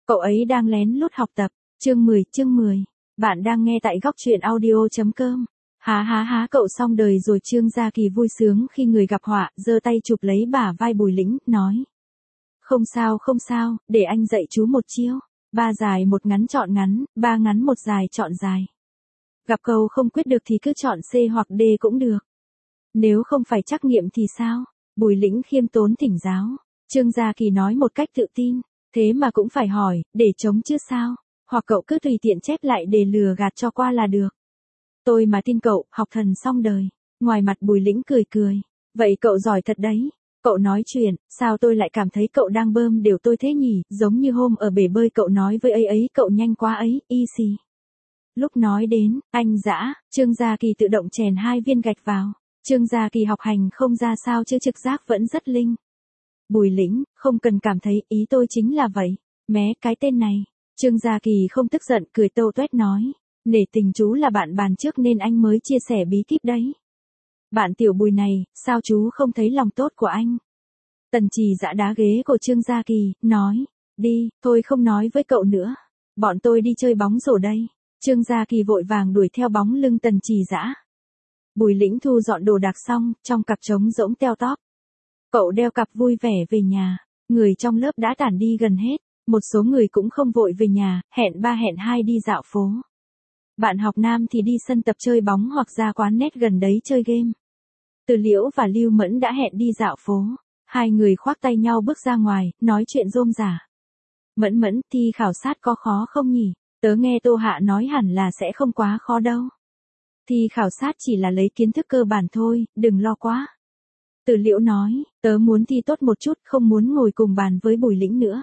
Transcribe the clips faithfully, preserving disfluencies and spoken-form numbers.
Cậu ấy đang lén lút học tập. Chương mười, chương mười. Bạn đang nghe tại góc truyện audio.com. Há há há cậu xong đời rồi. Trương Gia Kỳ vui sướng khi người gặp họa, giơ tay chụp lấy bả vai Bùi Lĩnh, nói. Không sao không sao, để anh dạy chú một chiêu. Ba dài một ngắn chọn ngắn, ba ngắn một dài chọn dài. Gặp câu không quyết được thì cứ chọn C hoặc D cũng được. Nếu không phải trắc nghiệm thì sao? Bùi Lĩnh khiêm tốn thỉnh giáo. Trương Gia Kỳ nói một cách tự tin. Thế mà cũng phải hỏi, để chống chứ sao? Hoặc cậu cứ tùy tiện chép lại để lừa gạt cho qua là được. Tôi mà tin cậu, học thần xong đời. Ngoài mặt Bùi Lĩnh cười cười. Vậy cậu giỏi thật đấy. Cậu nói chuyện, sao tôi lại cảm thấy cậu đang bơm đều tôi thế nhỉ? Giống như hôm ở bể bơi cậu nói với ấy ấy cậu nhanh quá ấy, easy. Lúc nói đến, anh dã, Trương Gia Kỳ tự động chèn hai viên gạch vào. Trương Gia Kỳ học hành không ra sao chứ trực giác vẫn rất linh. Bùi Lĩnh, không cần cảm thấy, ý tôi chính là vậy. Mé cái tên này. Trương Gia Kỳ không tức giận, cười tâu tuét nói. Nể tình chú là bạn bàn trước nên anh mới chia sẻ bí kíp đấy. Bạn tiểu Bùi này, sao chú không thấy lòng tốt của anh? Tần Trì giã đá ghế của Trương Gia Kỳ, nói. Đi, thôi không nói với cậu nữa. Bọn tôi đi chơi bóng rổ đây. Trương Gia Kỳ vội vàng đuổi theo bóng lưng Tần Trì giã. Bùi Lĩnh thu dọn đồ đạc xong, trong cặp trống rỗng teo tóp. Cậu đeo cặp vui vẻ về nhà. Người trong lớp đã tản đi gần hết. Một số người cũng không vội về nhà, hẹn ba hẹn hai đi dạo phố. Bạn học nam thì đi sân tập chơi bóng hoặc ra quán net gần đấy chơi game. Từ Liễu và Lưu Mẫn đã hẹn đi dạo phố. Hai người khoác tay nhau bước ra ngoài, nói chuyện rôm rả. Mẫn Mẫn, thi khảo sát có khó không nhỉ? Tớ nghe Tô Hạ nói hẳn là sẽ không quá khó đâu. Thi khảo sát chỉ là lấy kiến thức cơ bản thôi, đừng lo quá. Từ Liễu nói, tớ muốn thi tốt một chút, không muốn ngồi cùng bàn với Bùi Lĩnh nữa.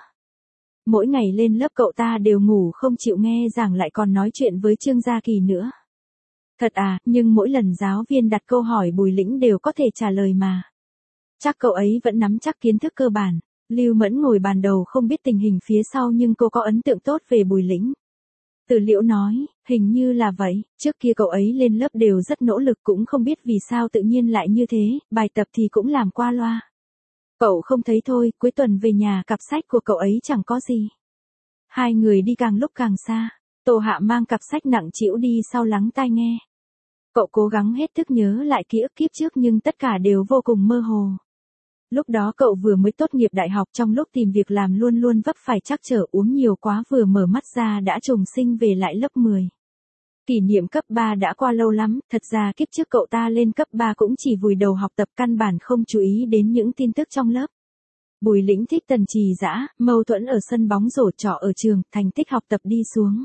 Mỗi ngày lên lớp cậu ta đều ngủ không chịu nghe giảng lại còn nói chuyện với Trương Gia Kỳ nữa. Thật à, nhưng mỗi lần giáo viên đặt câu hỏi Bùi Lĩnh đều có thể trả lời mà. Chắc cậu ấy vẫn nắm chắc kiến thức cơ bản. Lưu Mẫn ngồi bàn đầu không biết tình hình phía sau nhưng cô có ấn tượng tốt về Bùi Lĩnh. Từ Liễu nói, hình như là vậy, trước kia cậu ấy lên lớp đều rất nỗ lực cũng không biết vì sao tự nhiên lại như thế, bài tập thì cũng làm qua loa. Cậu không thấy thôi, cuối tuần về nhà cặp sách của cậu ấy chẳng có gì. Hai người đi càng lúc càng xa, Tô Hạ mang cặp sách nặng trĩu đi sau lắng tai nghe. Cậu cố gắng hết thức nhớ lại ký ức kiếp trước nhưng tất cả đều vô cùng mơ hồ. Lúc đó cậu vừa mới tốt nghiệp đại học trong lúc tìm việc làm luôn luôn vấp phải trắc trở uống nhiều quá vừa mở mắt ra đã trùng sinh về lại lớp mười. Kỷ niệm cấp ba đã qua lâu lắm, thật ra kiếp trước cậu ta lên cấp ba cũng chỉ vùi đầu học tập căn bản không chú ý đến những tin tức trong lớp. Bùi Lĩnh thích Tần Trì giã, mâu thuẫn ở sân bóng rổ trọ ở trường, thành tích học tập đi xuống.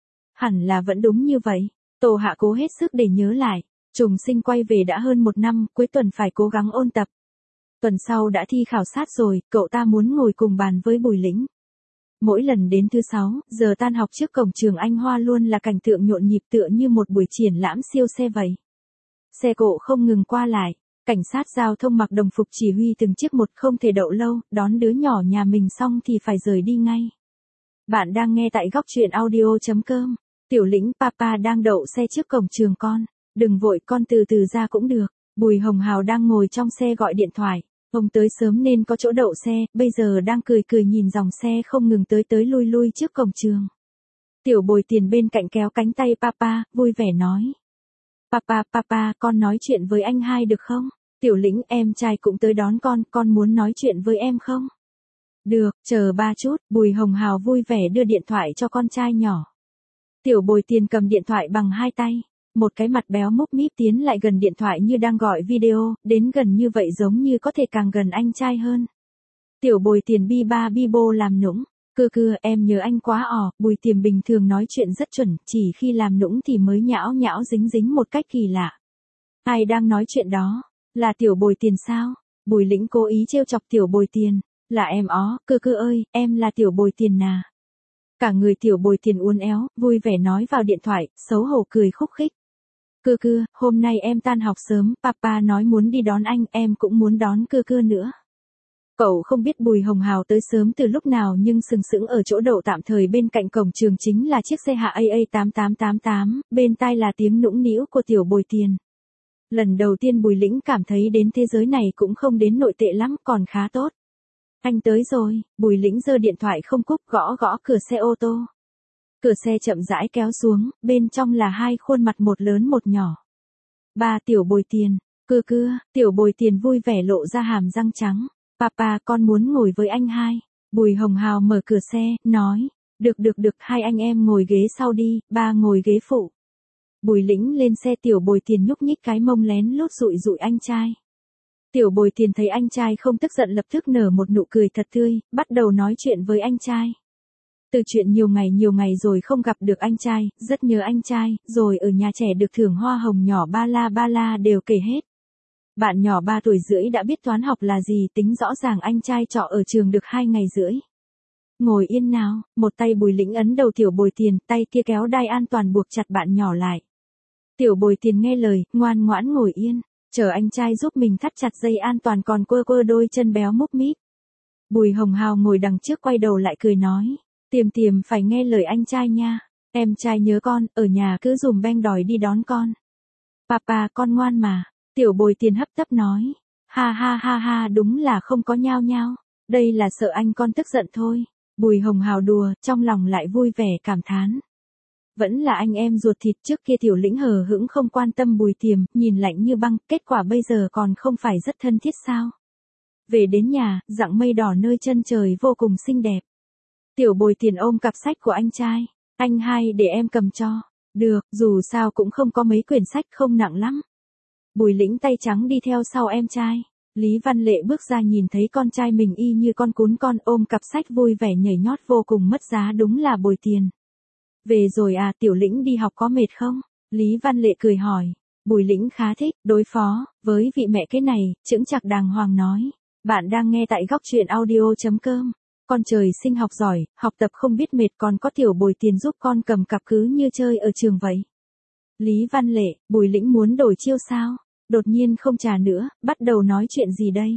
Hẳn là vẫn đúng như vậy, Tô Hạ cố hết sức để nhớ lại, trùng sinh quay về đã hơn một năm, cuối tuần phải cố gắng ôn tập. Tuần sau đã thi khảo sát rồi, cậu ta muốn ngồi cùng bàn với Bùi Lĩnh. Mỗi lần đến thứ sáu, giờ tan học trước cổng trường Anh Hoa luôn là cảnh tượng nhộn nhịp tựa như một buổi triển lãm siêu xe vậy. Xe cộ không ngừng qua lại, cảnh sát giao thông mặc đồng phục chỉ huy từng chiếc một không thể đậu lâu, đón đứa nhỏ nhà mình xong thì phải rời đi ngay. Bạn đang nghe tại góc truyện audio.com. Tiểu Lĩnh papa đang đậu xe trước cổng trường con. Đừng vội con từ từ ra cũng được. Bùi Hồng Hào đang ngồi trong xe gọi điện thoại. Ông tới sớm nên có chỗ đậu xe, bây giờ đang cười cười nhìn dòng xe không ngừng tới tới lui lui trước cổng trường. Tiểu Bồi Tiền bên cạnh kéo cánh tay papa, vui vẻ nói. Papa, papa, con nói chuyện với anh hai được không? Tiểu Lĩnh, em trai cũng tới đón con, con muốn nói chuyện với em không? Được, chờ ba chút, Bùi Hồng Hào vui vẻ đưa điện thoại cho con trai nhỏ. Tiểu Bồi Tiền cầm điện thoại bằng hai tay. Một cái mặt béo múc míp tiến lại gần điện thoại như đang gọi video, đến gần như vậy giống như có thể càng gần anh trai hơn. Tiểu Bồi Tiền bi ba bi bô làm nũng, cưa cưa em nhớ anh quá ỏ, Bùi Tiền bình thường nói chuyện rất chuẩn, chỉ khi làm nũng thì mới nhão nhão dính dính một cách kỳ lạ. Ai đang nói chuyện đó? Là Tiểu Bồi Tiền sao? Bùi Lĩnh cố ý trêu chọc Tiểu Bồi Tiền, là em ó, cưa cưa ơi, em là Tiểu Bồi Tiền nà. Cả người Tiểu Bồi Tiền uốn éo, vui vẻ nói vào điện thoại, xấu hổ cười khúc khích. Cưa cưa, hôm nay em tan học sớm, papa nói muốn đi đón anh, em cũng muốn đón cưa cưa nữa. Cậu không biết Bùi Hồng Hào tới sớm từ lúc nào nhưng sừng sững ở chỗ đậu tạm thời bên cạnh cổng trường chính là chiếc xe hạ A A tám tám tám tám, bên tai là tiếng nũng nĩu của Tiểu Bồi Tiền. Lần đầu tiên Bùi Lĩnh cảm thấy đến thế giới này cũng không đến nội tệ lắm, còn khá tốt. Anh tới rồi, Bùi Lĩnh giơ điện thoại không cúp gõ gõ cửa xe ô tô. Cửa xe chậm rãi kéo xuống, bên trong là hai khuôn mặt một lớn một nhỏ. Ba Tiểu Bồi Tiền, cưa cưa, Tiểu Bồi Tiền vui vẻ lộ ra hàm răng trắng. Papa con muốn ngồi với anh hai. Bùi Hồng Hào mở cửa xe, nói. Được được được, hai anh em ngồi ghế sau đi, ba ngồi ghế phụ. Bùi Lĩnh lên xe, Tiểu Bồi Tiền nhúc nhích cái mông lén lút dụi dụi anh trai. Tiểu Bồi Tiền thấy anh trai không tức giận lập tức nở một nụ cười thật tươi, bắt đầu nói chuyện với anh trai. Từ chuyện nhiều ngày nhiều ngày rồi không gặp được anh trai, rất nhớ anh trai, rồi ở nhà trẻ được thưởng hoa hồng nhỏ ba la ba la đều kể hết. Bạn nhỏ ba tuổi rưỡi đã biết toán học là gì, tính rõ ràng anh trai trọ ở trường được hai ngày rưỡi. Ngồi yên nào, một tay Bùi Lĩnh ấn đầu Tiểu Bồi Tiền, tay kia kéo đai an toàn buộc chặt bạn nhỏ lại. Tiểu Bồi Tiền nghe lời, ngoan ngoãn ngồi yên, chờ anh trai giúp mình thắt chặt dây an toàn còn quơ quơ đôi chân béo múp míp. Bùi Hồng Hào ngồi đằng trước quay đầu lại cười nói, Tiềm Tiềm phải nghe lời anh trai nha, em trai nhớ con, ở nhà cứ dùm beng đòi đi đón con. Papa con ngoan mà, Tiểu Bồi Tiền hấp tấp nói, ha ha ha ha đúng là không có nhao nhao, đây là sợ anh con tức giận thôi. Bùi Hồng Hào đùa, trong lòng lại vui vẻ cảm thán. Vẫn là anh em ruột thịt, trước kia Tiểu Lĩnh hờ hững không quan tâm Bùi Tiềm, nhìn lạnh như băng, kết quả bây giờ còn không phải rất thân thiết sao. Về đến nhà, dặng mây đỏ nơi chân trời vô cùng xinh đẹp. Tiểu Bồi Tiền ôm cặp sách của anh trai, anh hai để em cầm cho. Được, dù sao cũng không có mấy quyển sách, không nặng lắm. Bùi Lĩnh tay trắng đi theo sau em trai. Lý Văn Lệ bước ra nhìn thấy con trai mình y như con cún con ôm cặp sách vui vẻ nhảy nhót vô cùng mất giá, đúng là Bồi Tiền. Về rồi à, Tiểu Lĩnh đi học có mệt không? Lý Văn Lệ cười hỏi. Bùi Lĩnh khá thích, đối phó, với vị mẹ cái này, chững chạc đàng hoàng nói. Bạn đang nghe tại góc truyện audio.com. Con trời sinh học giỏi, học tập không biết mệt, còn có Tiểu Bồi Tiền giúp con cầm cặp cứ như chơi ở trường vậy. Lý Văn Lệ, Bùi Lĩnh muốn đổi chiêu sao? Đột nhiên không trà nữa, bắt đầu nói chuyện gì đây?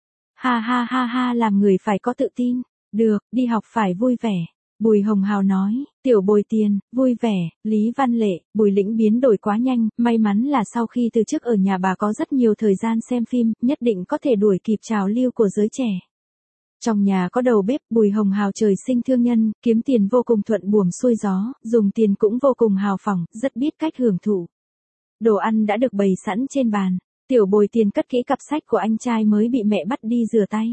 Ha ha ha ha, làm người phải có tự tin. Được, đi học phải vui vẻ. Bùi Hồng Hào nói, Tiểu Bồi Tiền, vui vẻ. Lý Văn Lệ, Bùi Lĩnh biến đổi quá nhanh, may mắn là sau khi từ chức ở nhà bà có rất nhiều thời gian xem phim, nhất định có thể đuổi kịp trào lưu của giới trẻ. Trong nhà có đầu bếp, Bùi Hồng Hào trời sinh thương nhân, kiếm tiền vô cùng thuận buồm xuôi gió, dùng tiền cũng vô cùng hào phóng, rất biết cách hưởng thụ. Đồ ăn đã được bày sẵn trên bàn. Tiểu Bồi Tiền cất kỹ cặp sách của anh trai mới bị mẹ bắt đi rửa tay.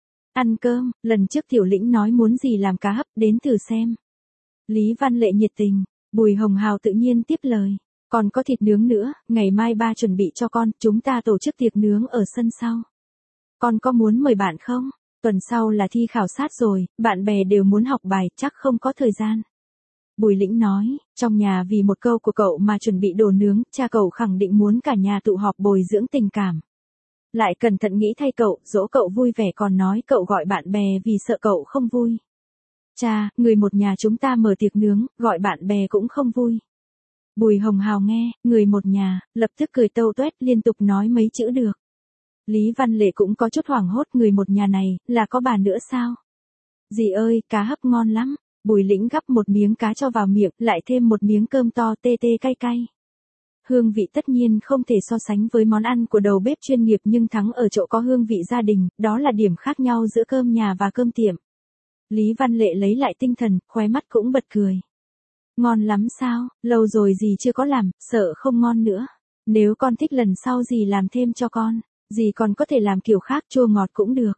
Ăn cơm, lần trước Tiểu Lĩnh nói muốn gì làm cá hấp, đến thử xem. Lý Văn Lệ nhiệt tình, Bùi Hồng Hào tự nhiên tiếp lời. Còn có thịt nướng nữa, ngày mai ba chuẩn bị cho con, chúng ta tổ chức tiệc nướng ở sân sau. Con có muốn mời bạn không? Tuần sau là thi khảo sát rồi, bạn bè đều muốn học bài, chắc không có thời gian. Bùi Lĩnh nói, trong nhà vì một câu của cậu mà chuẩn bị đồ nướng, cha cậu khẳng định muốn cả nhà tụ họp bồi dưỡng tình cảm. Lại cẩn thận nghĩ thay cậu, dỗ cậu vui vẻ, còn nói cậu gọi bạn bè vì sợ cậu không vui. Cha, người một nhà chúng ta mở tiệc nướng, gọi bạn bè cũng không vui. Bùi Hồng Hào nghe, người một nhà, lập tức cười tâu tuét liên tục nói mấy chữ được. Lý Văn Lệ cũng có chút hoảng hốt, người một nhà này, là có bà nữa sao? Dì ơi, cá hấp ngon lắm. Bùi Lĩnh gắp một miếng cá cho vào miệng, lại thêm một miếng cơm to tê tê cay cay. Hương vị tất nhiên không thể so sánh với món ăn của đầu bếp chuyên nghiệp, nhưng thắng ở chỗ có hương vị gia đình, đó là điểm khác nhau giữa cơm nhà và cơm tiệm. Lý Văn Lệ lấy lại tinh thần, khóe mắt cũng bật cười. Ngon lắm sao, lâu rồi dì chưa có làm, sợ không ngon nữa. Nếu con thích lần sau dì làm thêm cho con, dì còn có thể làm kiểu khác, chua ngọt cũng được.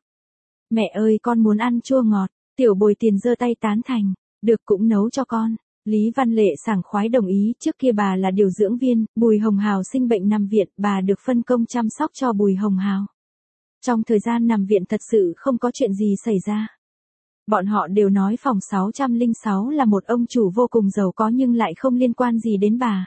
Mẹ ơi, con muốn ăn chua ngọt. Tiểu Bồi Tiền giơ tay tán thành, được cũng nấu cho con. Lý Văn Lệ sảng khoái đồng ý, trước kia bà là điều dưỡng viên, Bùi Hồng Hào sinh bệnh nằm viện, bà được phân công chăm sóc cho Bùi Hồng Hào. Trong thời gian nằm viện thật sự không có chuyện gì xảy ra. Bọn họ đều nói phòng sáu không sáu là một ông chủ vô cùng giàu có nhưng lại không liên quan gì đến bà.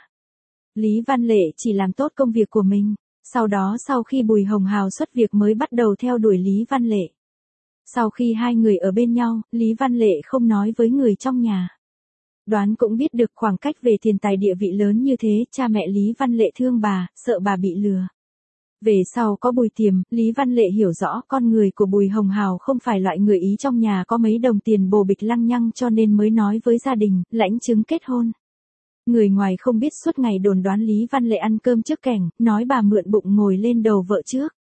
Lý Văn Lệ chỉ làm tốt công việc của mình, sau đó sau khi Bùi Hồng Hào xuất việc mới bắt đầu theo đuổi Lý Văn Lệ. Sau khi hai người ở bên nhau, Lý Văn Lệ không nói với người trong nhà. Đoán cũng biết được khoảng cách về tiền tài địa vị lớn như thế, cha mẹ Lý Văn Lệ thương bà, sợ bà bị lừa. Về sau có Bùi Tiềm, Lý Văn Lệ hiểu rõ con người của Bùi Hồng Hào không phải loại người ý trong nhà có mấy đồng tiền bồ bịch lăng nhăng, cho nên mới nói với gia đình, lãnh chứng kết hôn. Người ngoài không biết suốt ngày đồn đoán Lý Văn Lệ ăn cơm trước kẻng, nói bà mượn bụng ngồi lên đầu vợ trước.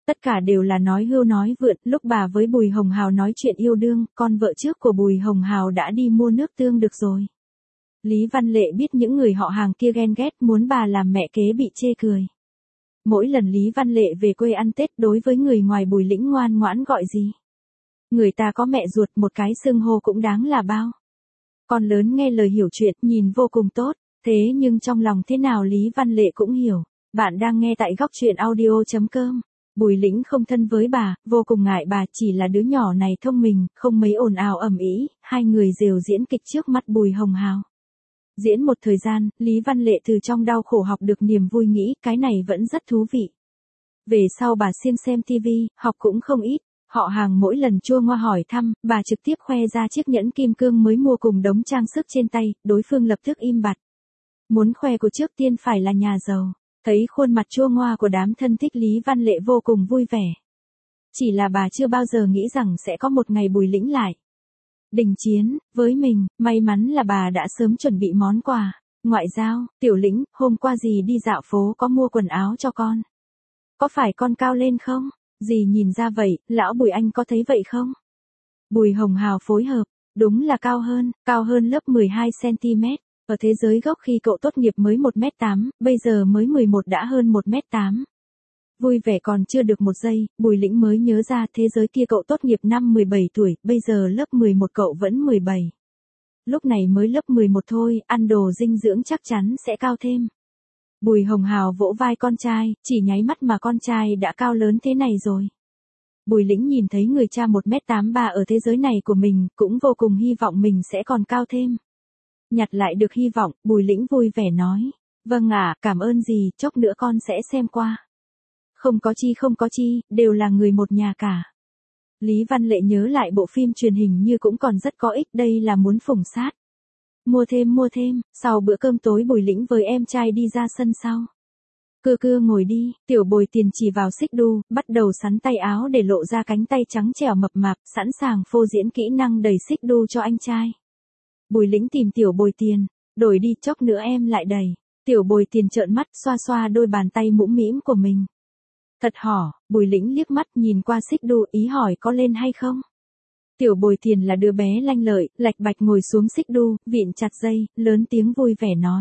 Tất cả đều là nói hưu nói vượn, lúc bà với Bùi Hồng Hào nói chuyện yêu đương, con vợ trước của Bùi Hồng Hào đã đi mua nước tương được rồi. Lý Văn Lệ biết những người họ hàng kia ghen ghét muốn bà làm mẹ kế bị chê cười. Mỗi lần Lý Văn Lệ về quê ăn Tết đối với người ngoài Bùi Lĩnh ngoan ngoãn gọi gì. Người ta có mẹ ruột một cái xưng hô cũng đáng là bao. Con lớn nghe lời hiểu chuyện, nhìn vô cùng tốt, thế nhưng trong lòng thế nào Lý Văn Lệ cũng hiểu. Bạn đang nghe tại góc truyện audio chấm com. Bùi Lĩnh không thân với bà, vô cùng ngại bà, chỉ là đứa nhỏ này thông minh, không mấy ồn ào ầm ĩ, hai người rều diễn kịch trước mắt Bùi Hồng Hào. Diễn một thời gian, Lý Văn Lệ từ trong đau khổ học được niềm vui, nghĩ cái này vẫn rất thú vị. Về sau bà siêng xem tivi, học cũng không ít, họ hàng mỗi lần chua ngoa hỏi thăm, bà trực tiếp khoe ra chiếc nhẫn kim cương mới mua cùng đống trang sức trên tay, đối phương lập tức im bặt. Muốn khoe của trước tiên phải là nhà giàu. Thấy khuôn mặt chua ngoa của đám thân thích, Lý Văn Lệ vô cùng vui vẻ. Chỉ là bà chưa bao giờ nghĩ rằng sẽ có một ngày Bùi Lĩnh lại đình chiến với mình, may mắn là bà đã sớm chuẩn bị món quà. Ngoại giao, Tiểu Lĩnh, hôm qua dì đi dạo phố có mua quần áo cho con. Có phải con cao lên không? Dì nhìn ra vậy, lão Bùi anh có thấy vậy không? Bùi Hồng Hào phối hợp, đúng là cao hơn, cao hơn lớp mười hai xăng ti mét. Ở thế giới gốc khi cậu tốt nghiệp mới một mét tám, bây giờ mới mười một đã hơn một mét tám. Vui vẻ còn chưa được một giây, Bùi Lĩnh mới nhớ ra thế giới kia cậu tốt nghiệp năm mười bảy tuổi, bây giờ lớp mười một cậu vẫn mười bảy. Lúc này mới lớp mười một thôi, ăn đồ dinh dưỡng chắc chắn sẽ cao thêm. Bùi Hồng Hào vỗ vai con trai, chỉ nháy mắt mà con trai đã cao lớn thế này rồi. Bùi Lĩnh nhìn thấy người cha một mét tám mươi ba ở thế giới này của mình, cũng vô cùng hy vọng mình sẽ còn cao thêm. Nhặt lại được hy vọng, Bùi Lĩnh vui vẻ nói. Vâng ạ, à, cảm ơn dì, chốc nữa con sẽ xem qua. Không có chi không có chi, đều là người một nhà cả. Lý Văn Lệ nhớ lại bộ phim truyền hình như cũng còn rất có ích, đây là muốn phủng sát. Mua thêm mua thêm, sau bữa cơm tối Bùi Lĩnh với em trai đi ra sân sau. Cưa cưa ngồi đi, Tiểu Bồi Tiền chỉ vào xích đu, bắt đầu sắn tay áo để lộ ra cánh tay trắng trẻo mập mạp, sẵn sàng phô diễn kỹ năng đẩy xích đu cho anh trai. Bùi Lĩnh tìm Tiểu Bồi Tiền, đổi đi, chốc nữa em lại đẩy. Tiểu Bồi Tiền trợn mắt, xoa xoa đôi bàn tay mũm mĩm của mình. Thật hỏ, Bùi Lĩnh liếc mắt nhìn qua xích đu, ý hỏi có lên hay không. Tiểu Bồi Tiền là đứa bé lanh lợi, lạch bạch ngồi xuống xích đu, vịn chặt dây, lớn tiếng vui vẻ nói.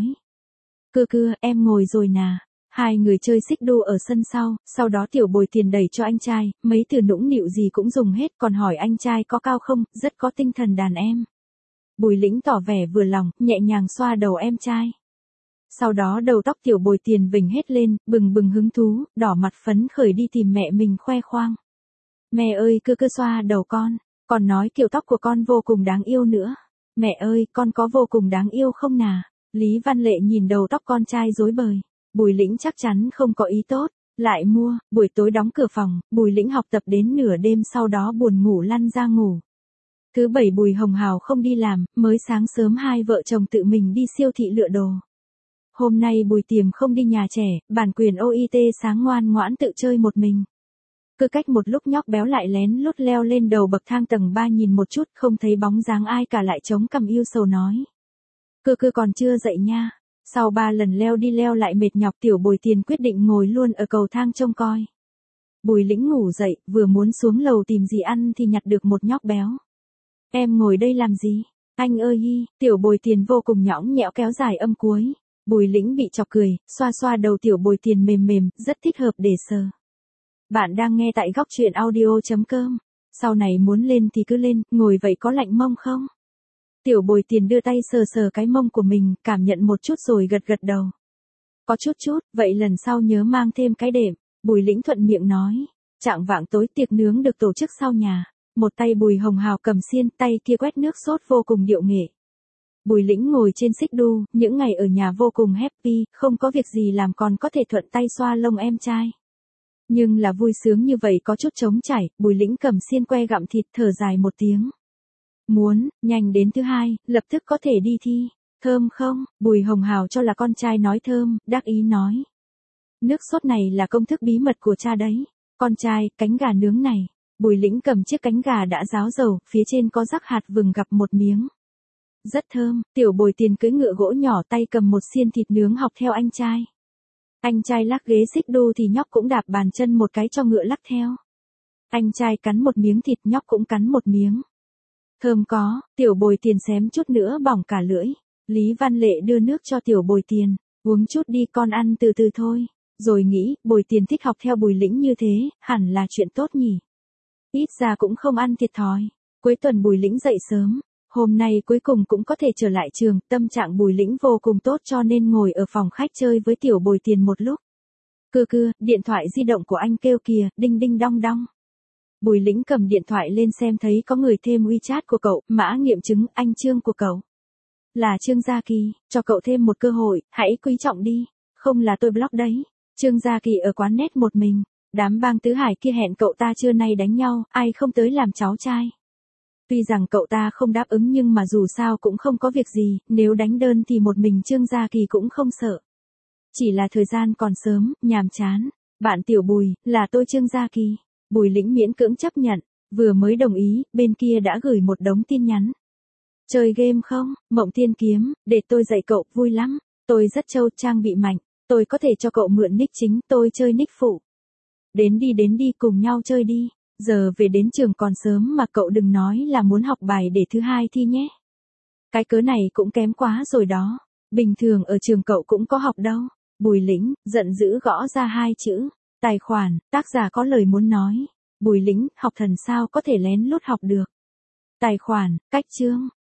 Cưa cưa, em ngồi rồi nà. Hai người chơi xích đu ở sân sau, sau đó Tiểu Bồi Tiền đẩy cho anh trai, mấy từ nũng nịu gì cũng dùng hết, còn hỏi anh trai có cao không, rất có tinh thần đàn em. Bùi Lĩnh tỏ vẻ vừa lòng, nhẹ nhàng xoa đầu em trai. Sau đó đầu tóc Tiểu Bồi Tiền vểnh hết lên, bừng bừng hứng thú, đỏ mặt phấn khởi đi tìm mẹ mình khoe khoang. Mẹ ơi, cưa cưa xoa đầu con, còn nói kiểu tóc của con vô cùng đáng yêu nữa. Mẹ ơi, con có vô cùng đáng yêu không nà? Lý Văn Lệ nhìn đầu tóc con trai rối bời. Bùi Lĩnh chắc chắn không có ý tốt, lại mua. Buổi tối đóng cửa phòng, Bùi Lĩnh học tập đến nửa đêm, sau đó buồn ngủ lăn ra ngủ. Thứ bảy Bùi Hồng Hào không đi làm, mới sáng sớm hai vợ chồng tự mình đi siêu thị lựa đồ. Hôm nay Bùi Tiềm không đi nhà trẻ, bản quyền o i tê sáng ngoan ngoãn tự chơi một mình. Cứ cách một lúc nhóc béo lại lén lút leo lên đầu bậc thang tầng ba nhìn một chút, không thấy bóng dáng ai cả, lại chống cằm yêu sầu nói. Cơ cơ còn chưa dậy nha. Sau ba lần leo đi leo lại mệt nhọc, Tiểu Bồi Tiền quyết định ngồi luôn ở cầu thang trông coi. Bùi Lĩnh ngủ dậy, vừa muốn xuống lầu tìm gì ăn thì nhặt được một nhóc béo. Em ngồi đây làm gì? Anh ơi hi, Tiểu Bồi Tiền vô cùng nhõng nhẽo kéo dài âm cuối. Bùi Lĩnh bị chọc cười, xoa xoa đầu Tiểu Bồi Tiền mềm mềm, rất thích hợp để sờ. Bạn đang nghe tại góc truyện audio chấm com. Sau này muốn lên thì cứ lên, ngồi vậy có lạnh mông không? Tiểu Bồi Tiền đưa tay sờ sờ cái mông của mình, cảm nhận một chút rồi gật gật đầu. Có chút chút, vậy lần sau nhớ mang thêm cái đệm. Bùi Lĩnh thuận miệng nói. Chạng vạng tối tiệc nướng được tổ chức sau nhà. Một tay Bùi Hồng Hào cầm xiên, tay kia quét nước sốt vô cùng điệu nghệ. Bùi Lĩnh ngồi trên xích đu, những ngày ở nhà vô cùng happy, không có việc gì làm còn có thể thuận tay xoa lông em trai. Nhưng là vui sướng như vậy có chút trống chảy, Bùi Lĩnh cầm xiên que gặm thịt, thở dài một tiếng. Muốn, nhanh đến thứ hai, lập tức có thể đi thi. Thơm không? Bùi Hồng Hào cho là con trai nói thơm, đắc ý nói. Nước sốt này là công thức bí mật của cha đấy. Con trai, cánh gà nướng này. Bùi Lĩnh cầm chiếc cánh gà đã ráo dầu, phía trên có rắc hạt vừng gặp một miếng. Rất thơm, Tiểu Bồi Tiền cưỡi ngựa gỗ nhỏ, tay cầm một xiên thịt nướng học theo anh trai. Anh trai lắc ghế xích đu thì nhóc cũng đạp bàn chân một cái cho ngựa lắc theo. Anh trai cắn một miếng thịt, nhóc cũng cắn một miếng. Thơm có, Tiểu Bồi Tiền xém chút nữa bỏng cả lưỡi. Lý Văn Lệ đưa nước cho Tiểu Bồi Tiền, uống chút đi con, ăn từ từ thôi. Rồi nghĩ, Bồi Tiền thích học theo Bùi Lĩnh như thế, hẳn là chuyện tốt nhỉ. Ít ra cũng không ăn thiệt thòi. Cuối tuần Bùi Lĩnh dậy sớm. Hôm nay cuối cùng cũng có thể trở lại trường, tâm trạng Bùi Lĩnh vô cùng tốt cho nên ngồi ở phòng khách chơi với Tiểu Bồi Tiền một lúc. Cưa cưa, điện thoại di động của anh kêu kìa, đinh đinh đong đong. Bùi Lĩnh cầm điện thoại lên xem thấy có người thêm WeChat của cậu, mã nghiệm chứng, anh Trương của cậu. Là Trương Gia Kỳ, cho cậu thêm một cơ hội, hãy quý trọng đi, không là tôi block đấy. Trương Gia Kỳ ở quán net một mình, đám bang tứ hải kia hẹn cậu ta trưa nay đánh nhau, ai không tới làm cháu trai. Tuy rằng cậu ta không đáp ứng nhưng mà dù sao cũng không có việc gì, nếu đánh đơn thì một mình Trương Gia Kỳ cũng không sợ. Chỉ là thời gian còn sớm, nhàm chán. Bạn Tiểu Bùi, là tôi Trương Gia Kỳ. Bùi Lĩnh miễn cưỡng chấp nhận, vừa mới đồng ý, bên kia đã gửi một đống tin nhắn. Chơi game không? Mộng Tiên Kiếm, để tôi dạy cậu, vui lắm. Tôi rất trâu, trang bị mạnh, tôi có thể cho cậu mượn nick chính, tôi chơi nick phụ. Đến đi đến đi, cùng nhau chơi đi. Giờ về đến trường còn sớm mà cậu đừng nói là muốn học bài để thứ hai thi nhé. Cái cớ này cũng kém quá rồi đó. Bình thường ở trường cậu cũng có học đâu. Bùi Lĩnh, giận dữ gõ ra hai chữ. Tài khoản, tác giả có lời muốn nói. Bùi Lĩnh, học thần sao có thể lén lút học được. Tài khoản, cách chương.